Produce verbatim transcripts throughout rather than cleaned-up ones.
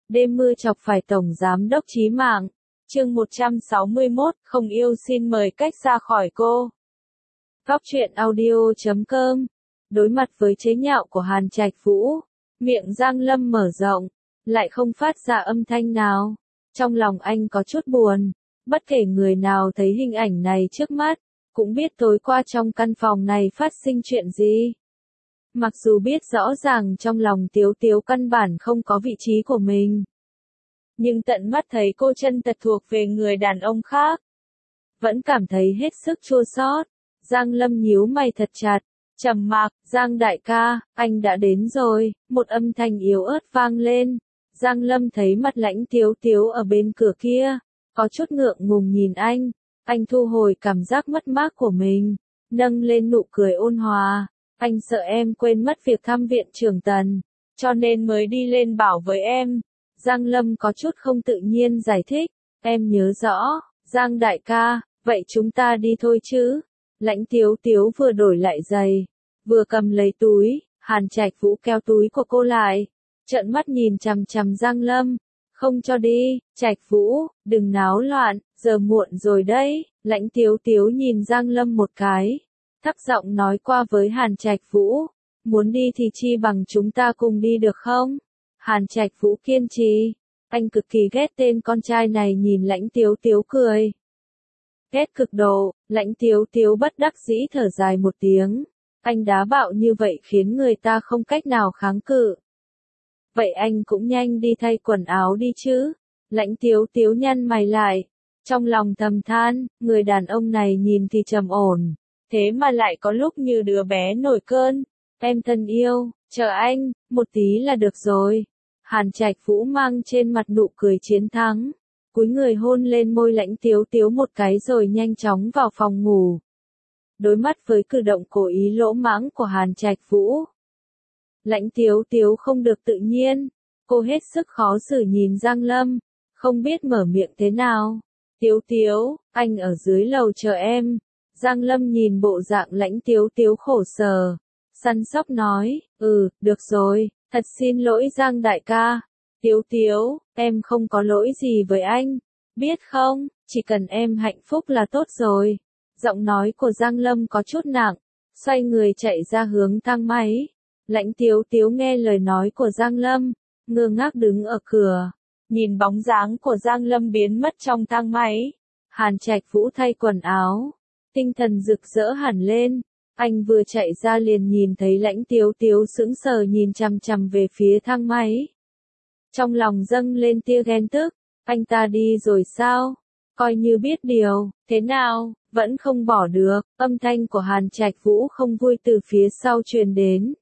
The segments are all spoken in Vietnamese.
Đêm mưa chọc phải Tổng Giám đốc chí mạng. Chương một trăm sáu mươi mốt, không yêu xin mời cách ra khỏi cô. Góc truyện audio chấm com. Đối mặt với chế nhạo của Hàn Trạch Vũ, miệng Giang Lâm mở rộng, lại không phát ra âm thanh nào. Trong lòng anh có chút buồn, bất kể người nào thấy hình ảnh này trước mắt, cũng biết tối qua trong căn phòng này phát sinh chuyện gì. Mặc dù biết rõ ràng trong lòng Tiếu Tiếu căn bản không có vị trí của mình, nhưng tận mắt thấy cô chân thật thuộc về người đàn ông khác, vẫn cảm thấy hết sức chua xót. Giang Lâm nhíu mày thật chặt, trầm mặc. Giang đại ca, anh đã đến rồi, một âm thanh yếu ớt vang lên. Giang Lâm thấy mặt lãnh Tiếu Tiếu ở bên cửa kia, có chút ngượng ngùng nhìn anh. Anh thu hồi cảm giác mất mát của mình, nâng lên nụ cười ôn hòa. Anh sợ em quên mất việc thăm viện trưởng Tần, cho nên mới đi lên bảo với em. Giang Lâm có chút không tự nhiên giải thích. Em nhớ rõ, Giang đại ca, vậy chúng ta đi thôi chứ. Lãnh Tiếu Tiếu vừa đổi lại giày, vừa cầm lấy túi. Hàn Trạch Vũ kéo túi của cô lại, trợn mắt nhìn chằm chằm Giang Lâm. Không cho đi, Trạch Vũ, đừng náo loạn, giờ muộn rồi đấy. Lãnh Tiếu Tiếu nhìn Giang Lâm một cái, thấp giọng nói qua với Hàn Trạch Vũ, muốn đi thì chi bằng chúng ta cùng đi được không? Hàn Trạch Vũ kiên trì, anh cực kỳ ghét tên con trai này. Nhìn Lãnh Tiếu Tiếu cười, ghét cực độ. Lãnh Tiếu Tiếu bất đắc dĩ thở dài một tiếng, anh đá bạo như vậy khiến người ta không cách nào kháng cự. Vậy anh cũng nhanh đi thay quần áo đi chứ. Lãnh Tiếu Tiếu nhăn mày lại, trong lòng thầm than, người đàn ông này nhìn thì trầm ổn, thế mà lại có lúc như đứa bé nổi cơn. Em thân yêu, chờ anh, một tí là được rồi. Hàn Trạch Vũ mang trên mặt nụ cười chiến thắng, cúi người hôn lên môi Lãnh Tiếu Tiếu một cái rồi nhanh chóng vào phòng ngủ. Đối mắt với cử động cố ý lỗ mãng của Hàn Trạch Vũ, Lãnh Tiếu Tiếu không được tự nhiên, cô hết sức khó xử nhìn Giang Lâm, không biết mở miệng thế nào. Tiếu Tiếu, anh ở dưới lầu chờ em. Giang Lâm nhìn bộ dạng Lãnh Tiếu Tiếu khổ sở, săn sóc nói, ừ, được rồi, thật xin lỗi Giang đại ca. Tiếu Tiếu, em không có lỗi gì với anh, biết không, chỉ cần em hạnh phúc là tốt rồi. Giọng nói của Giang Lâm có chút nặng, xoay người chạy ra hướng thang máy. Lãnh Tiếu Tiếu nghe lời nói của Giang Lâm, ngơ ngác đứng ở cửa, nhìn bóng dáng của Giang Lâm biến mất trong thang máy. Hàn Trạch Vũ thay quần áo, tinh thần rực rỡ hẳn lên. Anh vừa chạy ra liền nhìn thấy Lãnh Tiếu Tiếu sững sờ nhìn chằm chằm về phía thang máy. Trong lòng dâng lên tia ghen tức, anh ta đi rồi sao? Coi như biết điều, thế nào, vẫn không bỏ được. Âm thanh của Hàn Trạch Vũ không vui từ phía sau truyền đến.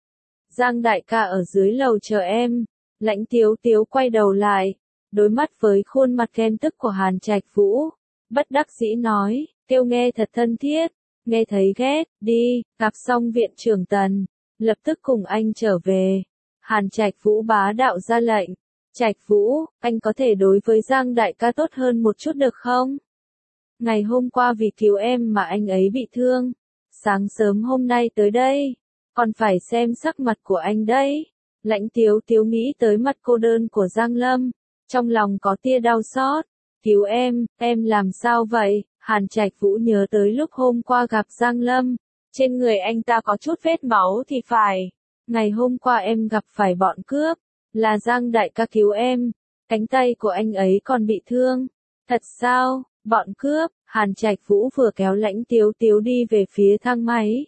Giang đại ca ở dưới lầu chờ em. Lãnh Tiếu Tiếu quay đầu lại, đối mắt với khuôn mặt ghen tức của Hàn Trạch Vũ, bất đắc dĩ nói, kêu nghe thật thân thiết, nghe thấy ghét, đi, gặp xong viện trưởng Tần, lập tức cùng anh trở về. Hàn Trạch Vũ bá đạo ra lệnh, Trạch Vũ, anh có thể đối với Giang đại ca tốt hơn một chút được không? Ngày hôm qua vì cứu em mà anh ấy bị thương, sáng sớm hôm nay tới đây, còn phải xem sắc mặt của anh đấy. Lãnh Tiếu Tiếu nghĩ tới mặt cô đơn của Giang Lâm, trong lòng có tia đau xót. Cứu em, em làm sao vậy? Hàn Trạch Vũ nhớ tới lúc hôm qua gặp Giang Lâm, trên người anh ta có chút vết máu thì phải. Ngày hôm qua em gặp phải bọn cướp, là Giang đại ca cứu em, cánh tay của anh ấy còn bị thương. Thật sao? Bọn cướp? Hàn Trạch Vũ vừa kéo Lãnh Tiếu Tiếu đi về phía thang máy,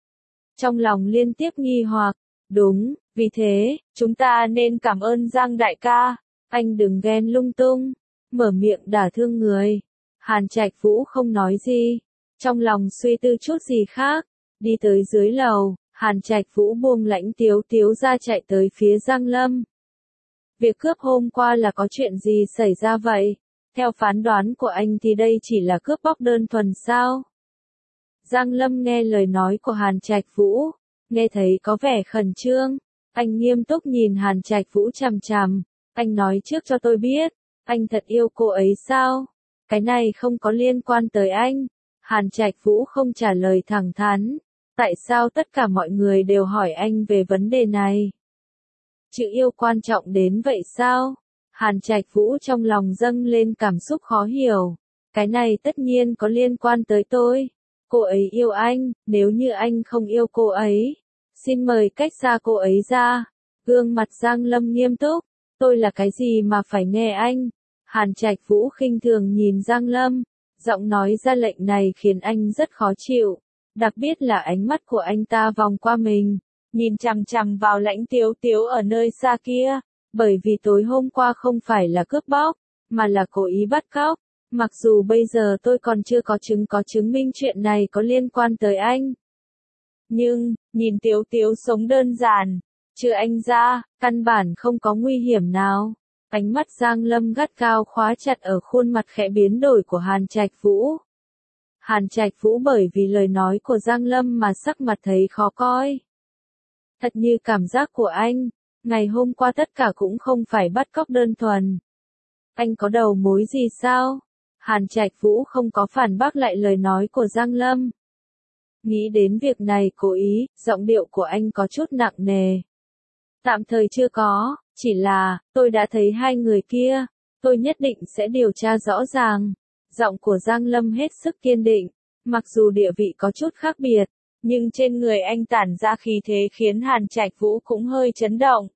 trong lòng liên tiếp nghi hoặc. Đúng, vì thế, chúng ta nên cảm ơn Giang đại ca. Anh đừng ghen lung tung, mở miệng đả thương người. Hàn Trạch Vũ không nói gì, trong lòng suy tư chút gì khác. Đi tới dưới lầu, Hàn Trạch Vũ buông Lãnh Tiếu Tiếu ra chạy tới phía Giang Lâm. Việc cướp hôm qua là có chuyện gì xảy ra vậy? Theo phán đoán của anh thì đây chỉ là cướp bóc đơn thuần sao? Giang Lâm nghe lời nói của Hàn Trạch Vũ, nghe thấy có vẻ khẩn trương. Anh nghiêm túc nhìn Hàn Trạch Vũ chằm chằm. Anh nói trước cho tôi biết, anh thật yêu cô ấy sao? Cái này không có liên quan tới anh. Hàn Trạch Vũ không trả lời thẳng thắn. Tại sao tất cả mọi người đều hỏi anh về vấn đề này? Chữ yêu quan trọng đến vậy sao? Hàn Trạch Vũ trong lòng dâng lên cảm xúc khó hiểu. Cái này tất nhiên có liên quan tới tôi. Cô ấy yêu anh, nếu như anh không yêu cô ấy, xin mời cách xa cô ấy ra. Gương mặt Giang Lâm nghiêm túc, tôi là cái gì mà phải nghe anh? Hàn Trạch Vũ khinh thường nhìn Giang Lâm, giọng nói ra lệnh này khiến anh rất khó chịu, đặc biệt là ánh mắt của anh ta vòng qua mình, nhìn chằm chằm vào Lãnh Tiếu Tiếu ở nơi xa kia, bởi vì tối hôm qua không phải là cướp bóc, mà là cố ý bắt cóc. Mặc dù bây giờ tôi còn chưa có chứng có chứng minh chuyện này có liên quan tới anh. Nhưng, nhìn Tiếu Tiếu sống đơn giản, trừ anh ra, căn bản không có nguy hiểm nào. Ánh mắt Giang Lâm gắt gao khóa chặt ở khuôn mặt khẽ biến đổi của Hàn Trạch Vũ. Hàn Trạch Vũ bởi vì lời nói của Giang Lâm mà sắc mặt thấy khó coi. Thật như cảm giác của anh, ngày hôm qua tất cả cũng không phải bắt cóc đơn thuần. Anh có đầu mối gì sao? Hàn Trạch Vũ không có phản bác lại lời nói của Giang Lâm. Nghĩ đến việc này cố ý, giọng điệu của anh có chút nặng nề. Tạm thời chưa có, chỉ là, tôi đã thấy hai người kia, tôi nhất định sẽ điều tra rõ ràng. Giọng của Giang Lâm hết sức kiên định, mặc dù địa vị có chút khác biệt, nhưng trên người anh tản ra khí thế khiến Hàn Trạch Vũ cũng hơi chấn động.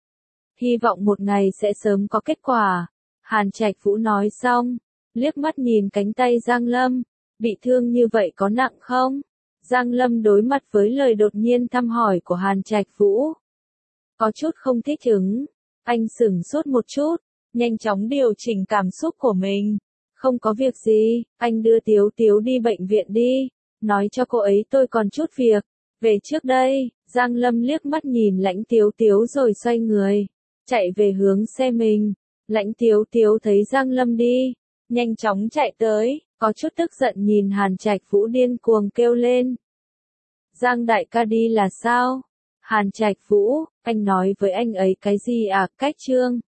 Hy vọng một ngày sẽ sớm có kết quả. Hàn Trạch Vũ nói xong, liếc mắt nhìn cánh tay Giang Lâm, bị thương như vậy có nặng không? Giang Lâm đối mặt với lời đột nhiên thăm hỏi của Hàn Trạch Vũ. Có chút không thích ứng, anh sửng sốt một chút, nhanh chóng điều chỉnh cảm xúc của mình. Không có việc gì, anh đưa Tiếu Tiếu đi bệnh viện đi, nói cho cô ấy tôi còn chút việc. Về trước đây, Giang Lâm liếc mắt nhìn Lãnh Tiếu Tiếu rồi xoay người, chạy về hướng xe mình. Lãnh Tiếu Tiếu thấy Giang Lâm đi, nhanh chóng chạy tới, có chút tức giận nhìn Hàn Trạch Vũ điên cuồng kêu lên. Giang đại ca đi là sao? Hàn Trạch Vũ, anh nói với anh ấy cái gì à? Cách trương.